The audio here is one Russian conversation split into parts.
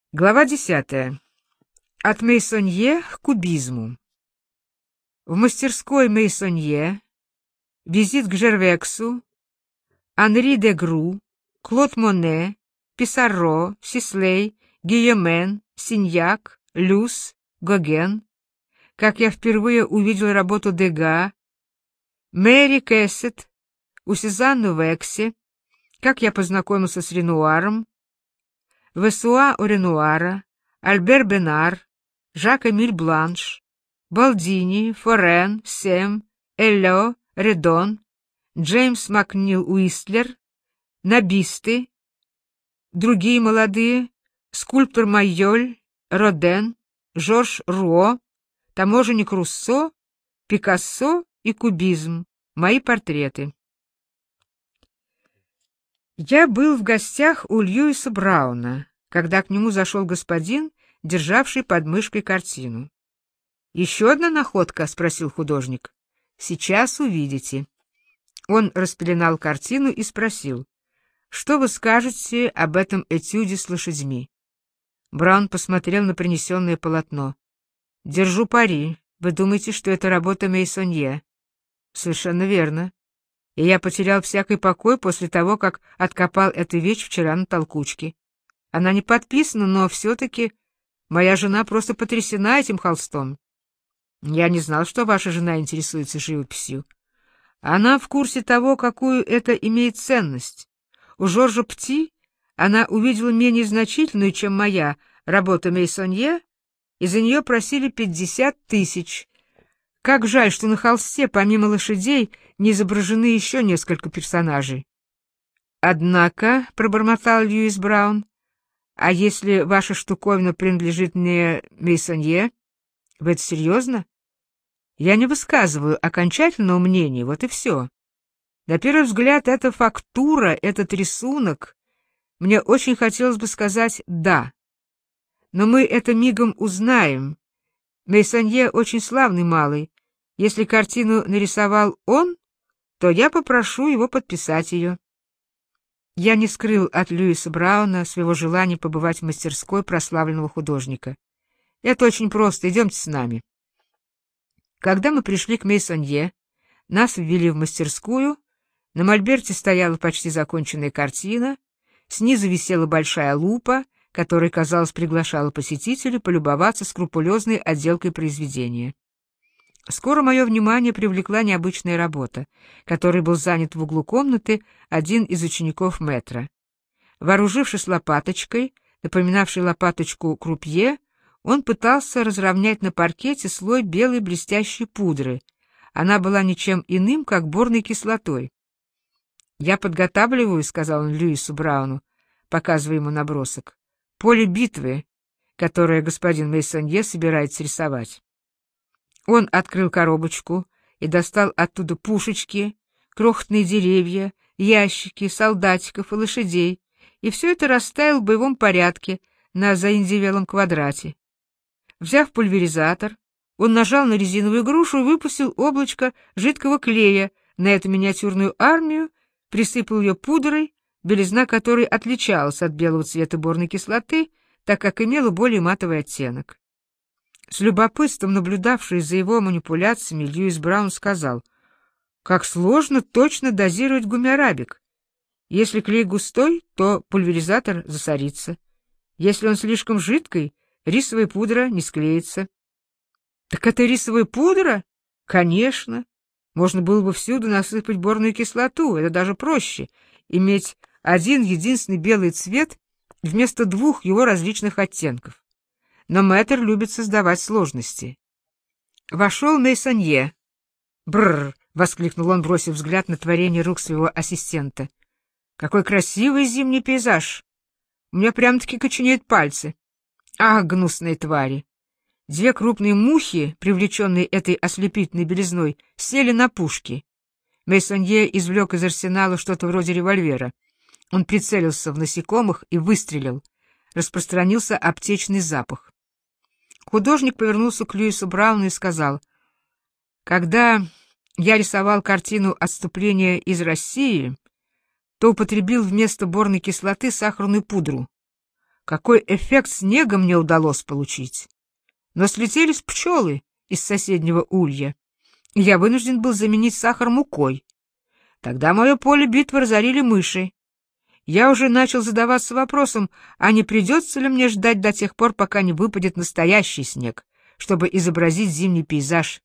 Глава 10. От Мейсонье к кубизму. В мастерской Мейсонье визит к Жервексу, Анри де Гру, Клод Моне, Писарро, Сислей, Гийомен, Синьяк, Люс, Гоген, как я впервые увидел работу Дега, Мэри Кэссет, у Сюзанны Вексе, как я познакомился с Ренуаром, Весуа у Ренуара, Альбер Бенар, Жак-Эмиль Бланш, Балдини, Форен, Сем, Элло, Редон, Джеймс Макнил Уистлер, Набисты, другие молодые, скульптор Майоль, Роден, Жорж Руо, таможенник Руссо, Пикассо и кубизм, мои портреты. Я был в гостях у Льюиса Брауна, когда к нему зашел господин, державший под мышкой картину. «Еще одна находка?» — спросил художник. «Сейчас увидите». Он распеленал картину и спросил: «Что вы скажете об этом этюде с лошадьми?» Браун посмотрел на принесенное полотно. «Держу пари. Вы думаете, что это работа Мейсонье?» «Совершенно верно. И я потерял всякий покой после того, как откопал эту вещь вчера на толкучке. Она не подписана, но все-таки моя жена просто потрясена этим холстом. Я не знал, что ваша жена интересуется живописью. Она в курсе того, какую это имеет ценность. У Жоржа Пти она увидела менее значительную, чем моя, работу Мейсонье, и за нее просили 50 000. Как жаль, что на холсте, помимо лошадей, не изображены еще несколько персонажей. «Однако», — пробормотал Льюис Браун, — «а если ваша штуковина принадлежит не Мейсонье? Вы это серьезно? Я не высказываю окончательного мнения, вот и все. На первый взгляд, эта фактура, этот рисунок, мне очень хотелось бы сказать «да». Но мы это мигом узнаем. Мейсонье очень славный малый. Если картину нарисовал он, то я попрошу его подписать ее». Я не скрыл от Льюиса Брауна своего желания побывать в мастерской прославленного художника. «Это очень просто, идемте с нами». Когда мы пришли к Мейсонье, нас ввели в мастерскую, на мольберте стояла почти законченная картина, снизу висела большая лупа, которая, казалось, приглашала посетителей полюбоваться скрупулезной отделкой произведения. Скоро мое внимание привлекла необычная работа, которой был занят в углу комнаты один из учеников метра. Вооружившись лопаточкой, напоминавшей лопаточку крупье, он пытался разровнять на паркете слой белой блестящей пудры. Она была ничем иным, как борной кислотой. «Я подготавливаю», — сказал он Льюису Брауну, показывая ему набросок, «поле битвы, которое господин Мейсонье собирается рисовать». Он открыл коробочку и достал оттуда пушечки, крохотные деревья, ящики, солдатиков и лошадей, и все это расставил в боевом порядке на заиндевелом квадрате. Взяв пульверизатор, он нажал на резиновую грушу и выпустил облачко жидкого клея на эту миниатюрную армию, присыпал ее пудрой, белизна которой отличалась от белого цвета борной кислоты, так как имела более матовый оттенок. С любопытством наблюдавший за его манипуляциями, Льюис Браун сказал: «Как сложно точно дозировать гумиарабик. Если клей густой, то пульверизатор засорится. Если он слишком жидкий, рисовая пудра не склеится». «Так это рисовая пудра?» «Конечно. Можно было бы всюду насыпать борную кислоту, это даже проще, иметь один единственный белый цвет вместо двух его различных оттенков. Но мэтр любит создавать сложности». Вошел Мейсонье. «Бррр!» — воскликнул он, бросив взгляд на творение рук своего ассистента. «Какой красивый зимний пейзаж! У меня прям-таки коченеют пальцы. Ах, гнусные твари!» Две крупные мухи, привлеченные этой ослепительной белизной, сели на пушки. Мейсонье извлек из арсенала что-то вроде револьвера. Он прицелился в насекомых и выстрелил. Распространился аптечный запах. Художник повернулся к Льюису Брауну и сказал: «Когда я рисовал картину «Отступление из России», то употребил вместо борной кислоты сахарную пудру. какой эффект снега мне удалось получить! Но слетелись пчелы из соседнего улья, и я вынужден был заменить сахар мукой. Тогда мое поле битвы разорили мыши. Я уже начал задаваться вопросом, а не придется ли мне ждать до тех пор, пока не выпадет настоящий снег, чтобы изобразить зимний пейзаж.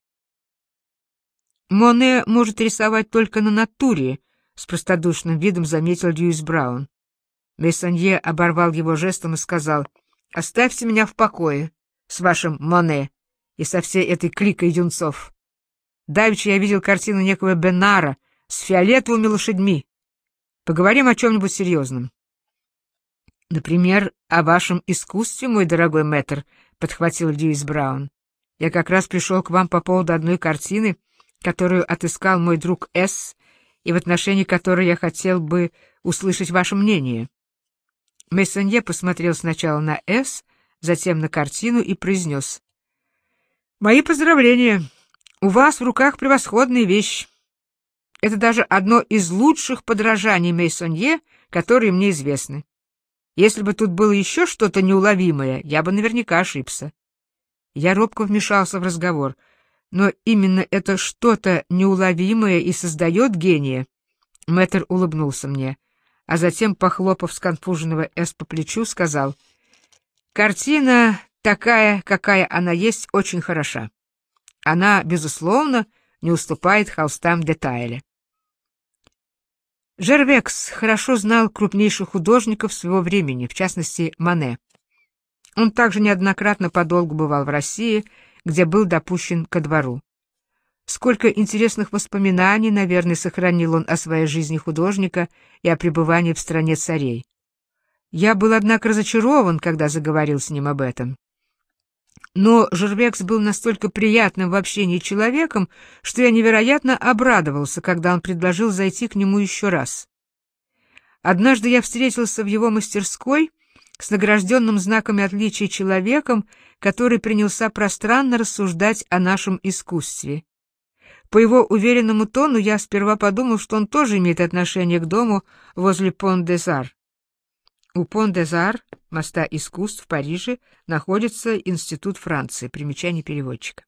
Моне может рисовать только на натуре, — с простодушным видом заметил Льюис Браун. Мейсонье оборвал его жестом и сказал: «Оставьте меня в покое с вашим Моне и со всей этой кликой юнцов. Давеча я видел картину некого Бенара с фиолетовыми лошадьми. Поговорим о чем-нибудь серьезном». «Например, о вашем искусстве, мой дорогой мэтр», — подхватил Льюис Браун. «Я как раз пришел к вам по поводу одной картины, которую отыскал мой друг С., и в отношении которой я хотел бы услышать ваше мнение». Мейсонье посмотрел сначала на С., затем на картину и произнес: «Мои поздравления! У вас в руках превосходная вещь. Это даже одно из лучших подражаний Мейсонье, которые мне известны. Если бы тут было еще что-то неуловимое, я бы наверняка ошибся». Я робко вмешался в разговор. «Но именно это что-то неуловимое и создает гения». Мэтр улыбнулся мне, а затем, похлопав сконфуженного С по плечу, сказал: «Картина такая, какая она есть, очень хороша. Она, безусловно, не уступает холстам де Тайля». Жервекс хорошо знал крупнейших художников своего времени, в частности, Моне. Он также неоднократно подолгу бывал в России, где был допущен ко двору. Сколько интересных воспоминаний, наверное, сохранил он о своей жизни художника и о пребывании в стране царей. Я был, однако, разочарован, когда заговорил с ним об этом. Но Жервекс был настолько приятным в общении человеком, что я невероятно обрадовался, когда он предложил зайти к нему еще раз. Однажды я встретился в его мастерской с награжденным знаками отличия человеком, который принялся пространно рассуждать о нашем искусстве. По его уверенному тону я сперва подумал, что он тоже имеет отношение к дому возле Пон-де-Зар. У Пон-де-Зар, моста искусств в Париже, находится Институт Франции, примечание переводчика.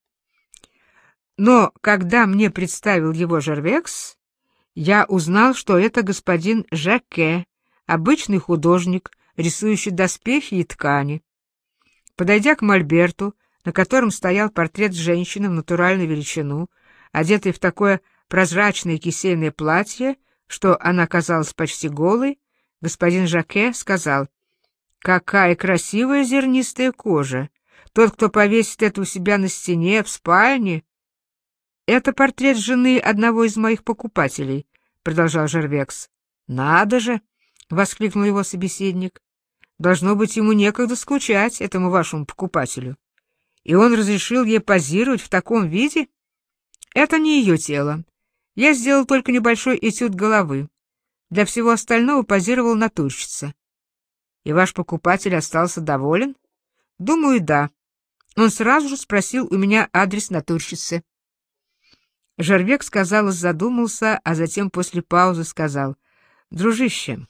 Но когда мне представил его Жервекс, я узнал, что это господин Жаке, обычный художник, рисующий доспехи и ткани. Подойдя к мольберту, на котором стоял портрет женщины в натуральную величину, одетой в такое прозрачное кисейное платье, что она казалась почти голой, господин Жаке сказал: «Какая красивая зернистая кожа! Тот, кто повесит это у себя на стене, в спальне...» «Это портрет жены одного из моих покупателей», — продолжал Жервекс. «Надо же!» — воскликнул его собеседник. «Должно быть, ему некогда скучать, этому вашему покупателю. И он разрешил ей позировать в таком виде? Это не ее тело. Я сделал только небольшой этюд головы. Для всего остального позировал натурщица». «И ваш покупатель остался доволен?» «Думаю, да. Он сразу же спросил у меня адрес натурщицы». Жервекс, казалось, задумался, а затем после паузы сказал: «Дружище,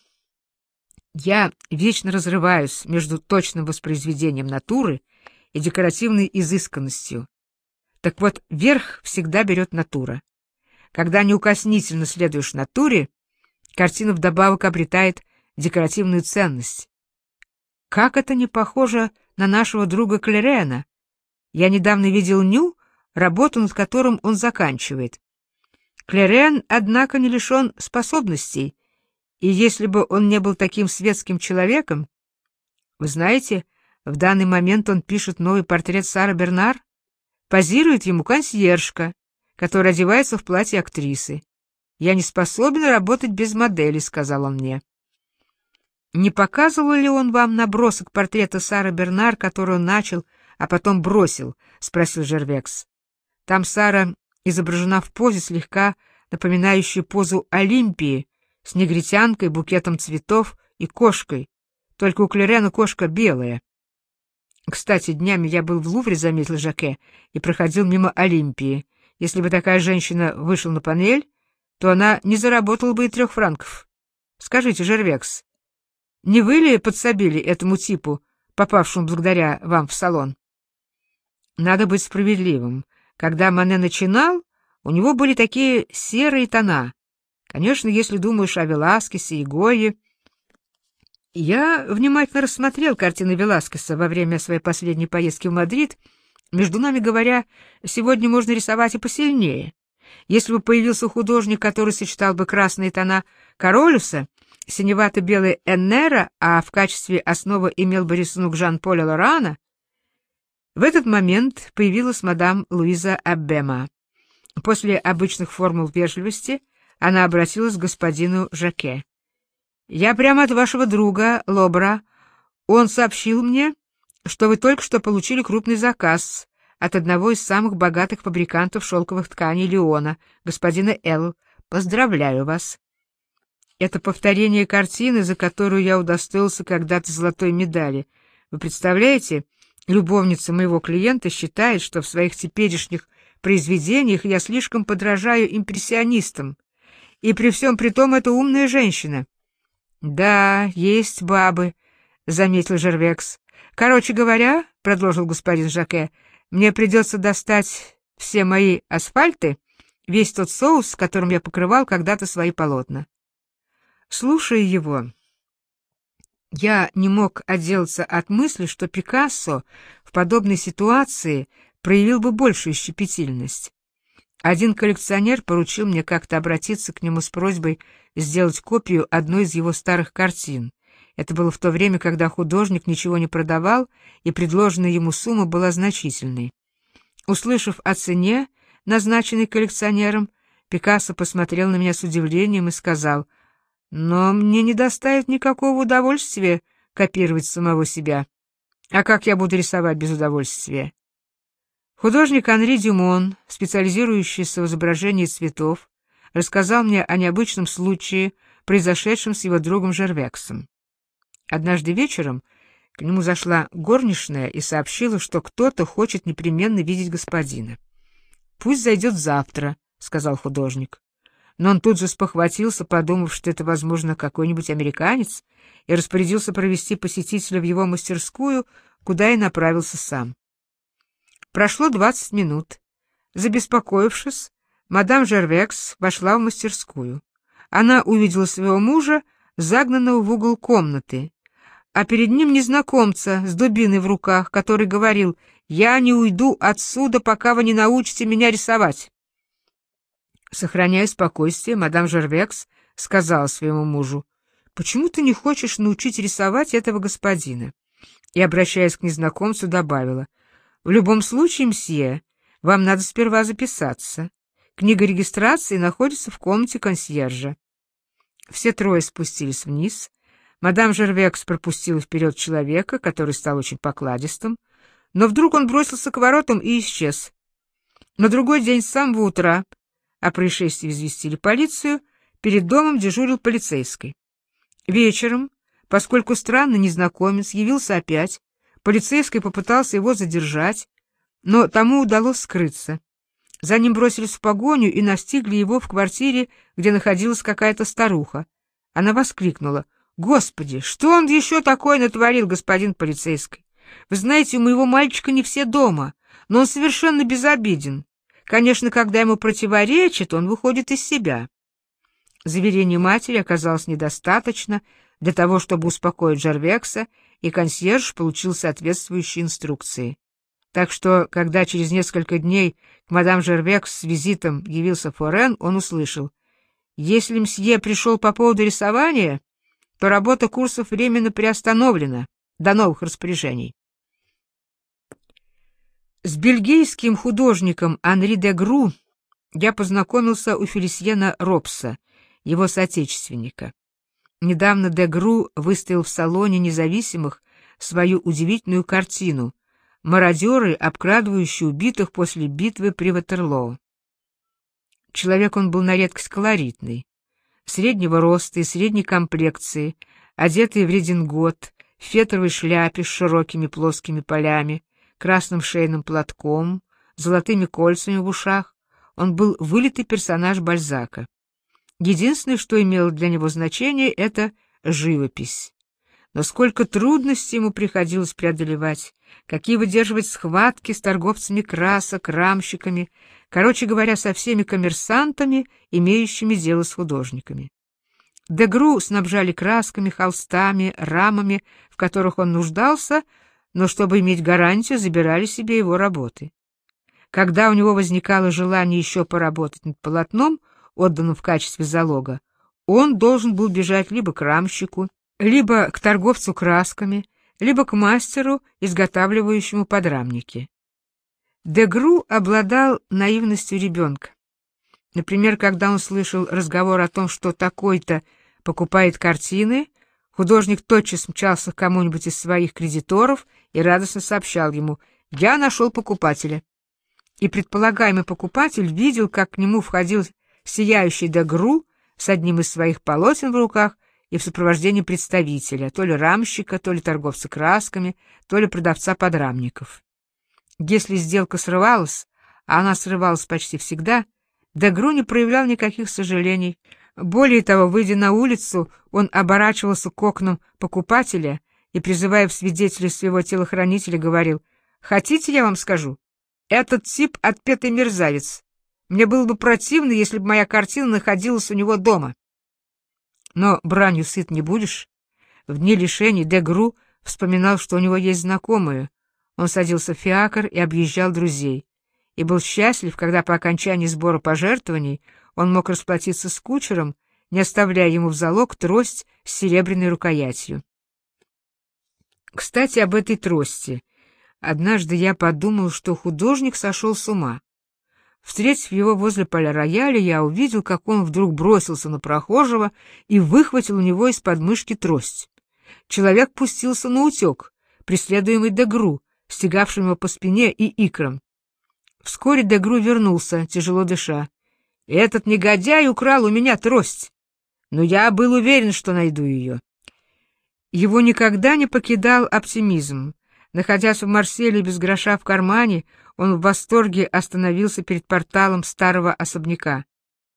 я вечно разрываюсь между точным воспроизведением натуры и декоративной изысканностью. Так вот, верх всегда берет натура. Когда неукоснительно следуешь натуре, картина вдобавок обретает декоративную ценность. Как это не похоже на нашего друга Клерена? Я недавно видел Ню, работу над которым он заканчивает. Клерен, однако, не лишен способностей, и если бы он не был таким светским человеком... Вы знаете, в данный момент он пишет новый портрет Сары Бернар, позирует ему консьержка, которая одевается в платье актрисы. «Я не способен работать без модели», — сказал он мне. «Не показывал ли он вам набросок портрета Сары Бернар, который он начал, а потом бросил?» — спросил Жервекс. «Там Сара изображена в позе, слегка напоминающей позу Олимпии, с негритянкой, букетом цветов и кошкой. Только у Клерена кошка белая». «Кстати, днями я был в Лувре», — заметил Жаке, «и проходил мимо Олимпии. Если бы такая женщина вышла на панель, то она не заработала бы и 3 франков. Скажите, Жервекс, Не вы ли подсобили этому типу, попавшему благодаря вам в салон? Надо быть справедливым. Когда Мане начинал, у него были такие серые тона. Конечно, если думаешь о Веласкесе и Гойе... Я внимательно рассмотрел картины Веласкеса во время своей последней поездки в Мадрид. Между нами говоря, сегодня можно рисовать и посильнее. Если бы появился художник, который сочетал бы красные тона Каролюса, синевато-белый Эннера, а в качестве основы имел бы рисунок Жан-Поля Лорана, в этот момент появилась мадам Луиза Аббема. После обычных формул вежливости она обратилась к господину Жаке. «Я прямо от вашего друга, Лобра. Он сообщил мне, что вы только что получили крупный заказ от одного из самых богатых фабрикантов шелковых тканей Лиона, господина Л. Поздравляю вас». Это повторение картины, за которую я удостоился когда-то золотой медали. Вы представляете, любовница моего клиента считает, что в своих теперешних произведениях я слишком подражаю импрессионистам. И при всем при том это умная женщина. «Да, есть бабы», — заметил Жервекс. «Короче говоря, — продолжил господин Жаке, — мне придется достать все мои асфальты, весь тот соус, которым я покрывал когда-то свои полотна». Слушая его, я не мог отделаться от мысли, что Пикассо в подобной ситуации проявил бы большую щепетильность. Один коллекционер поручил мне как-то обратиться к нему с просьбой сделать копию одной из его старых картин. Это было в то время, когда художник ничего не продавал, и предложенная ему сумма была значительной. Услышав о цене, назначенной коллекционером, Пикассо посмотрел на меня с удивлением и сказал: «Но мне не доставит никакого удовольствия копировать самого себя. А как я буду рисовать без удовольствия?» Художник Анри Дюмон, специализирующийся в изображении цветов, рассказал мне о необычном случае, произошедшем с его другом Жервексом. Однажды вечером к нему зашла горничная и сообщила, что кто-то хочет непременно видеть господина. «Пусть зайдет завтра», — сказал художник. Но он тут же спохватился, подумав, что это, возможно, какой-нибудь американец, и распорядился провести посетителя в его мастерскую, куда и направился сам. Прошло 20 минут. Забеспокоившись, мадам Жервекс вошла в мастерскую. Она увидела своего мужа, загнанного в угол комнаты, а перед ним незнакомца с дубиной в руках, который говорил: «Я не уйду отсюда, пока вы не научите меня рисовать». Сохраняя спокойствие, мадам Жервекс сказала своему мужу: «Почему ты не хочешь научить рисовать этого господина?» И, обращаясь к незнакомцу, добавила: «В любом случае, мсье, вам надо сперва записаться. Книга регистрации находится в комнате консьержа». Все трое спустились вниз. Мадам Жервекс пропустила вперед человека, который стал очень покладистым, но вдруг он бросился к воротам и исчез. На другой день с самого утра о происшествии известили полицию, перед домом дежурил полицейский. Вечером, поскольку странный незнакомец явился опять, полицейский попытался его задержать, но тому удалось скрыться. За ним бросились в погоню и настигли его в квартире, где находилась какая-то старуха. Она воскликнула: «Господи, что он еще такое натворил, господин полицейский? Вы знаете, у моего мальчика не все дома, но он совершенно безобиден. Конечно, когда ему противоречат, он выходит из себя». Заверение матери оказалось недостаточно для того, чтобы успокоить Жервекса, и консьерж получил соответствующие инструкции. Так что, когда через несколько дней к мадам Жервекс с визитом явился Форен, он услышал: «Если мсье пришел по поводу рисования, то работа курсов временно приостановлена до новых распоряжений». С бельгийским художником Анри де Гру я познакомился у Фелисьена Робса, его соотечественника. Недавно де Гру выставил в салоне независимых свою удивительную картину «Мародеры, обкрадывающие убитых после битвы при Ватерлоо». Человек он был на редкость колоритный, среднего роста и средней комплекции, одетый в редингот, в фетровой шляпе с широкими плоскими полями, красным шейным платком, золотыми кольцами в ушах. Он был вылитый персонаж Бальзака. Единственное, что имело для него значение, — это живопись. Но сколько трудностей ему приходилось преодолевать, какие выдерживать схватки с торговцами красок, рамщиками, короче говоря, со всеми коммерсантами, имеющими дело с художниками. Дегру снабжали красками, холстами, рамами, в которых он нуждался, но чтобы иметь гарантию, забирали себе его работы. Когда у него возникало желание еще поработать над полотном, отданным в качестве залога, он должен был бежать либо к рамщику, либо к торговцу красками, либо к мастеру, изготавливающему подрамники. Дегру обладал наивностью ребенка. Например, когда он слышал разговор о том, что такой-то покупает картины, художник тотчас мчался к кому-нибудь из своих кредиторов и радостно сообщал ему: «Я нашел покупателя». И предполагаемый покупатель видел, как к нему входил сияющий Дегру с одним из своих полотен в руках и в сопровождении представителя, то ли рамщика, то ли торговца красками, то ли продавца подрамников. Если сделка срывалась, а она срывалась почти всегда, Дегру не проявлял никаких сожалений. Более того, выйдя на улицу, он оборачивался к окнам покупателя и, призывая в свидетели своего телохранителя, говорил: «Хотите, я вам скажу? Этот тип — отпетый мерзавец. Мне было бы противно, если бы моя картина находилась у него дома». Но бранью сыт не будешь. В дни лишений Дегру вспоминал, что у него есть знакомые. Он садился в фиакр и объезжал друзей. И был счастлив, когда по окончании сбора пожертвований он мог расплатиться с кучером, не оставляя ему в залог трость с серебряной рукоятью. Кстати, об этой трости. Однажды я подумал, что художник сошел с ума. Встретив его возле поля-рояля, я увидел, как он вдруг бросился на прохожего и выхватил у него из подмышки трость. Человек пустился наутек, преследуемый Дегру, стегавшим его по спине и икрам. Вскоре Дегру вернулся, тяжело дыша. «Этот негодяй украл у меня трость, но я был уверен, что найду ее». Его никогда не покидал оптимизм. Находясь в Марселе без гроша в кармане, он в восторге остановился перед порталом старого особняка.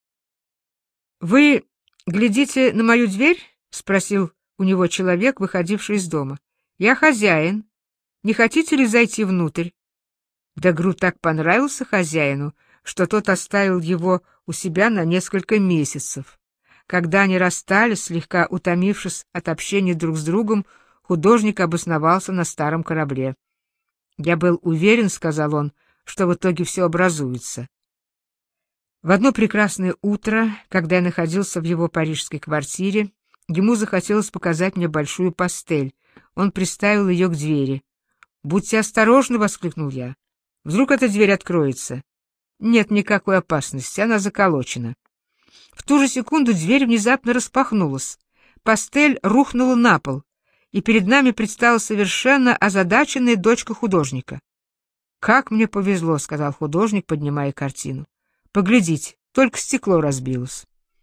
«Вы глядите на мою дверь?» — спросил у него человек, выходивший из дома. «Я хозяин. Не хотите ли зайти внутрь?» Дегру так понравился хозяину, что тот оставил его у себя на несколько месяцев. Когда они расстались, слегка утомившись от общения друг с другом, художник обосновался на старом корабле. «Я был уверен, — сказал он, — что в итоге все образуется». В одно прекрасное утро, когда я находился в его парижской квартире, ему захотелось показать мне большую пастель. Он приставил ее к двери. «Будьте осторожны! — воскликнул я. — Вдруг эта дверь откроется?» «Нет никакой опасности, она заколочена». В ту же секунду дверь внезапно распахнулась. Пастель рухнула на пол, и перед нами предстала совершенно озадаченная дочка художника. «Как мне повезло!» — сказал художник, поднимая картину. «Поглядите, только стекло разбилось».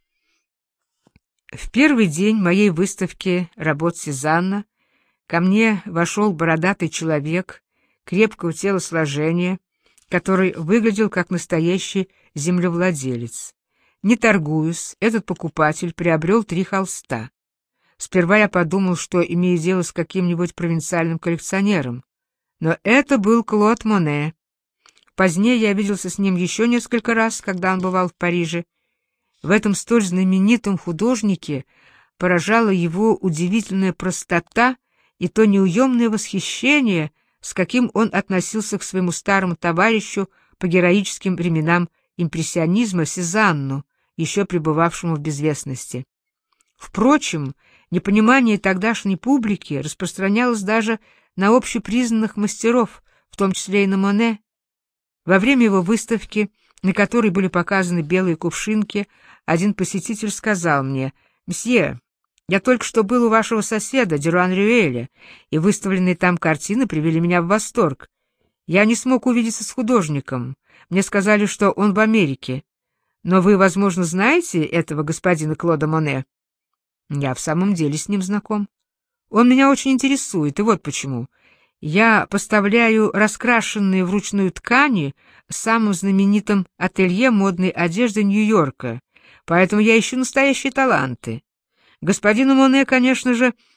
В первый день моей выставки работ Сезанна ко мне вошел бородатый человек крепкого телосложения, который выглядел как настоящий землевладелец. Не торгуясь, этот покупатель приобрел 3 холста. Сперва я подумал, что имею дело с каким-нибудь провинциальным коллекционером, но это был Клод Моне. Позднее я виделся с ним еще несколько раз, когда он бывал в Париже. В этом столь знаменитом художнике поражала его удивительная простота и то неуемное восхищение, с каким он относился к своему старому товарищу по героическим временам импрессионизма Сезанну, еще пребывавшему в безвестности. Впрочем, непонимание тогдашней публики распространялось даже на общепризнанных мастеров, в том числе и на Моне. Во время его выставки, на которой были показаны белые кувшинки, один посетитель сказал мне: «Мсье, я только что был у вашего соседа, Дюран-Рюэля, и выставленные там картины привели меня в восторг. Я не смог увидеться с художником. Мне сказали, что он в Америке. Но вы, возможно, знаете этого господина Клода Моне?» «Я в самом деле с ним знаком. Он меня очень интересует, и вот почему. Я поставляю раскрашенные вручную ткани самым знаменитым ателье модной одежды Нью-Йорка, поэтому я ищу настоящие таланты. Господину Моне, конечно же,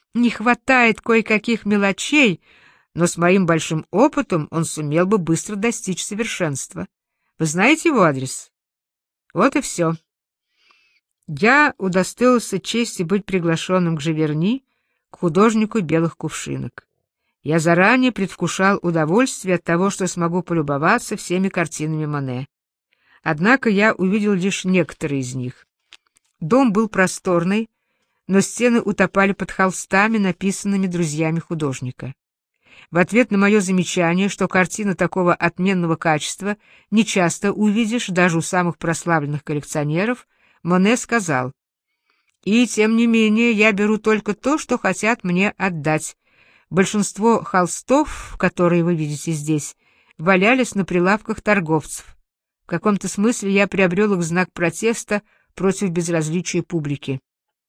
не хватает кое-каких мелочей, но с моим большим опытом он сумел бы быстро достичь совершенства. Вы знаете его адрес? Вот и все. Я удостоился чести быть приглашенным к Живерни, к художнику белых кувшинок. Я заранее предвкушал удовольствие от того, что смогу полюбоваться всеми картинами Моне. Однако я увидел лишь некоторые из них. Дом был просторный, но стены утопали под холстами, написанными друзьями художника. В ответ на мое замечание, что картина такого отменного качества нечасто увидишь даже у самых прославленных коллекционеров, Моне сказал: «И тем не менее я беру только то, что хотят мне отдать. Большинство холстов, которые вы видите здесь, валялись на прилавках торговцев. В каком-то смысле я приобрел их в знак протеста против безразличия публики».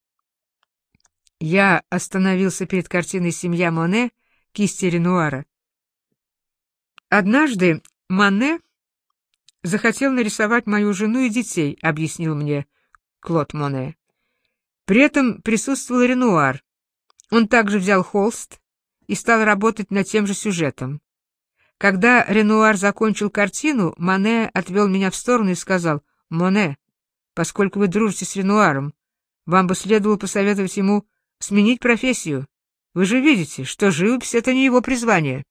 Я остановился перед картиной «Семья Моне» кисти Ренуара. «Однажды Моне захотел нарисовать мою жену и детей», — объяснил мне Клод Моне. При этом присутствовал Ренуар. Он также взял холст и стал работать над тем же сюжетом. Когда Ренуар закончил картину, Моне отвел меня в сторону и сказал: «Моне, поскольку вы дружите с Ренуаром, вам бы следовало посоветовать ему сменить профессию. Вы же видите, что живопись — это не его призвание».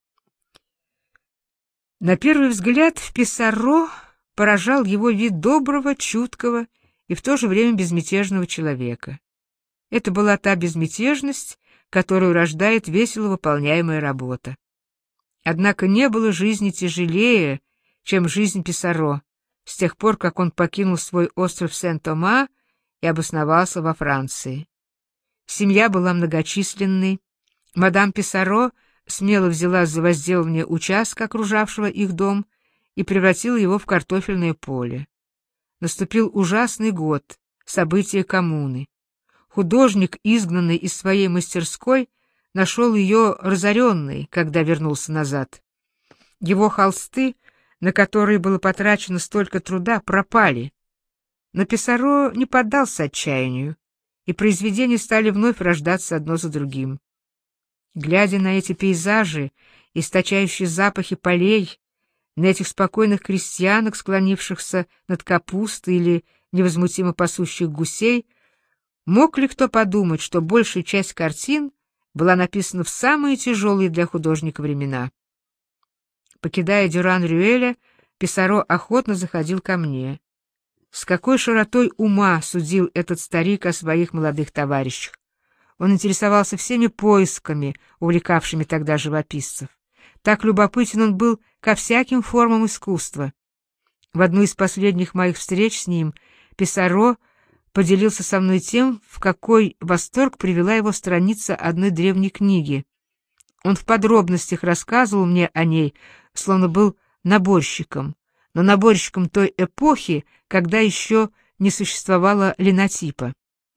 На первый взгляд в Писсаро поражал его вид доброго, чуткого и в то же время безмятежного человека. Это была та безмятежность, которую рождает весело выполняемая работа. Однако не было жизни тяжелее, чем жизнь Писсаро, с тех пор, как он покинул свой остров Сен-Тома и обосновался во Франции. Семья была многочисленной. Мадам Писсаро смело взялась за возделывание участка, окружавшего их дом, и превратила его в картофельное поле. Наступил ужасный год, события коммуны. Художник, изгнанный из своей мастерской, нашел ее разоренной, когда вернулся назад. Его холсты, на которые было потрачено столько труда, пропали. Но Писсаро не поддался отчаянию, и произведения стали вновь рождаться одно за другим. Глядя на эти пейзажи, источающие запахи полей, на этих спокойных крестьянок, склонившихся над капустой или невозмутимо пасущих гусей, мог ли кто подумать, что большая часть картин была написана в самые тяжелые для художника времена? Покидая Дюран-Рюэля, Писсаро охотно заходил ко мне. С какой широтой ума судил этот старик о своих молодых товарищах! Он интересовался всеми поисками, увлекавшими тогда живописцев. Так любопытен он был ко всяким формам искусства. В одну из последних моих встреч с ним Писсаро поделился со мной тем, в какой восторг привела его страница одной древней книги. Он в подробностях рассказывал мне о ней, словно был наборщиком, но наборщиком той эпохи, когда еще не существовало линотипа.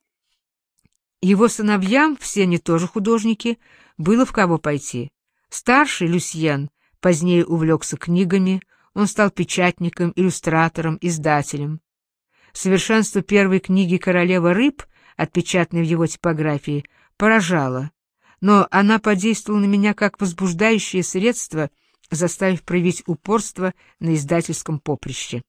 Его сыновьям, все они тоже художники, было в кого пойти. Старший, Люсьен, позднее увлекся книгами, он стал печатником, иллюстратором, издателем. Совершенство первой книги «Королева рыб», отпечатанной в его типографии, поражало, но она подействовала на меня как возбуждающее средство, заставив проявить упорство на издательском поприще.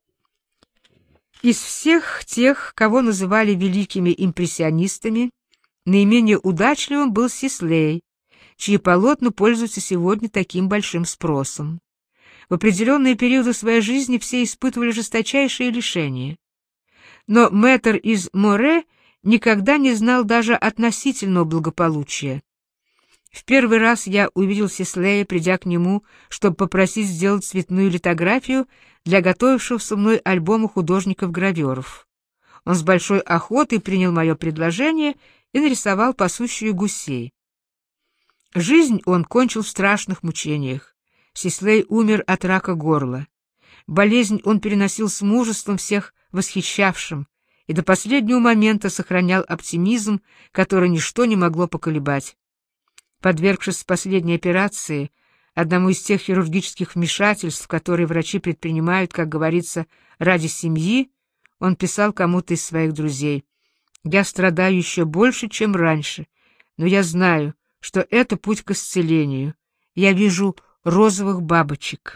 Из всех тех, кого называли великими импрессионистами, наименее удачливым был Сислей, чьи полотна пользуются сегодня таким большим спросом. В определенные периоды своей жизни все испытывали жесточайшие лишения. Но мэтр из Море никогда не знал даже относительного благополучия. В первый раз я увидел Сислея, придя к нему, чтобы попросить сделать цветную литографию для готовившегося мной альбома художников-граверов. Он с большой охотой принял мое предложение и нарисовал пасущую гусей. Жизнь он кончил в страшных мучениях. Сислей умер от рака горла. Болезнь он переносил с мужеством всех восхищавшим и до последнего момента сохранял оптимизм, который ничто не могло поколебать. Подвергшись последней операции, одному из тех хирургических вмешательств, которые врачи предпринимают, как говорится, ради семьи, он писал кому-то из своих друзей: «Я страдаю еще больше, чем раньше. но я знаю, что это путь к исцелению. Я вижу розовых бабочек.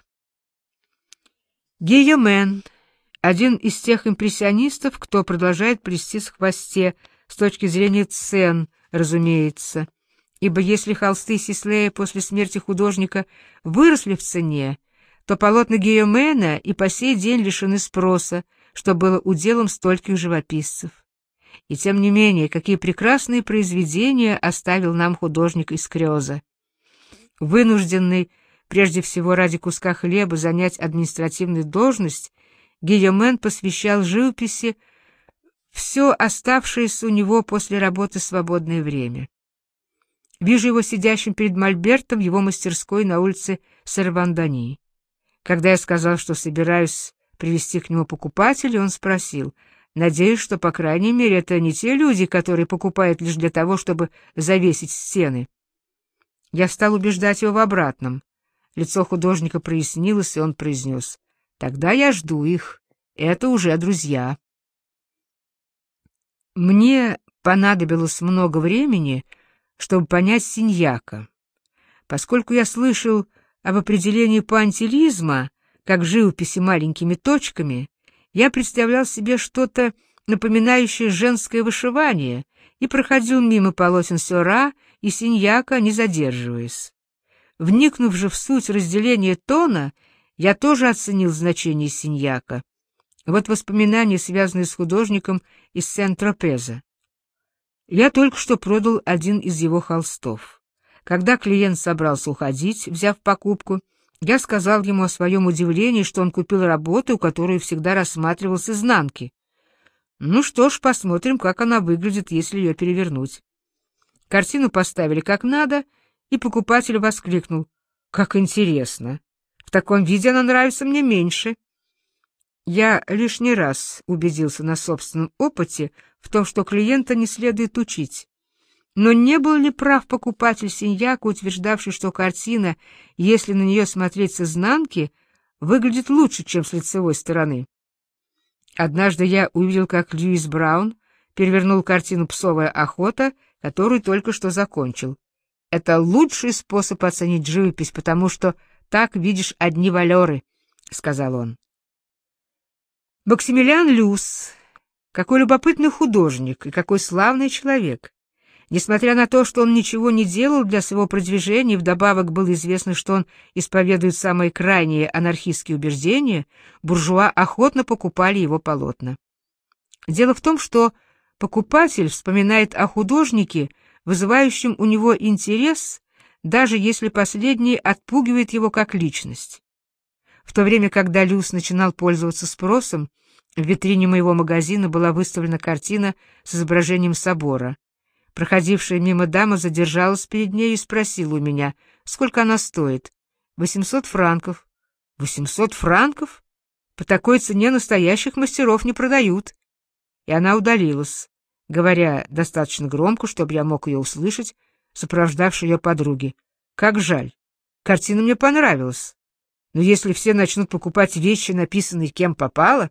Гийомен — один из тех импрессионистов, кто продолжает плестись в хвосте, с точки зрения цен, разумеется, ибо если холсты Сислея после смерти художника выросли в цене, то полотна Гийомена и по сей день лишены спроса, что было уделом стольких живописцев. И тем не менее, какие прекрасные произведения оставил нам художник из Крёза. Вынужденный, прежде всего ради куска хлеба, занять административную должность, Гийомен посвящал живописи все оставшееся у него после работы свободное время. Вижу его сидящим перед мольбертом в его мастерской на улице Сервандани. Когда я сказал, что собираюсь привести к нему покупателей, он спросил: «Надеюсь, что, по крайней мере, это не те люди, которые покупают лишь для того, чтобы завесить стены». Я стал убеждать его в обратном. Лицо художника прояснилось, и он произнес: «Тогда я жду их. Это уже друзья». Мне понадобилось много времени, чтобы понять Синьяка. Поскольку я слышал об определении пуантилизма как живописи маленькими точками, я представлял себе что-то напоминающее женское вышивание и проходил мимо полотен Сёра и Синьяка, не задерживаясь. Вникнув же в суть разделения тона, я тоже оценил значение Синьяка. Вот воспоминания, связанные с художником из Сен-Тропеза. Я только что продал один из его холстов. Когда клиент собрался уходить, взяв покупку, я сказал ему о своем удивлении, что он купил работу, которую всегда рассматривал с изнанки. Ну что ж, посмотрим, как она выглядит, если ее перевернуть. Картину поставили как надо, и покупатель воскликнул: «Как интересно! В таком виде она нравится мне меньше». Я лишний раз убедился на собственном опыте в том, что клиента не следует учить. Но не был ли прав покупатель Синьяка, утверждавший, что картина, если на нее смотреть с изнанки, выглядит лучше, чем с лицевой стороны? Однажды я увидел, как Льюис Браун перевернул картину «Псовая охота», которую только что закончил. «Это лучший способ оценить живопись, потому что так видишь одни валеры», — сказал он. Максимилиан Люс, какой любопытный художник и какой славный человек. Несмотря на то, что он ничего не делал для своего продвижения, и вдобавок было известно, что он исповедует самые крайние анархистские убеждения, буржуа охотно покупали его полотна. Дело в том, что покупатель вспоминает о художнике, вызывающем у него интерес, даже если последний отпугивает его как личность. В то время, когда Люс начинал пользоваться спросом, в витрине моего магазина была выставлена картина с изображением собора. Проходившая мимо дама задержалась перед ней и спросила у меня, сколько она стоит. 800 франков. 800 франков? По такой цене настоящих мастеров не продают. И она удалилась, говоря достаточно громко, чтобы я мог ее услышать, сопровождавшей ее подруги. Как жаль. Картина мне понравилась. Но если все начнут покупать вещи, написанные кем попало...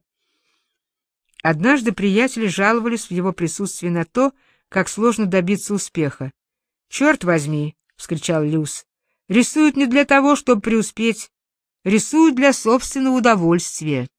Однажды приятели жаловались в его присутствии на то, как сложно добиться успеха. «Черт возьми!» — вскричал Люс. «Рисуют не для того, чтобы преуспеть. Рисуют для собственного удовольствия».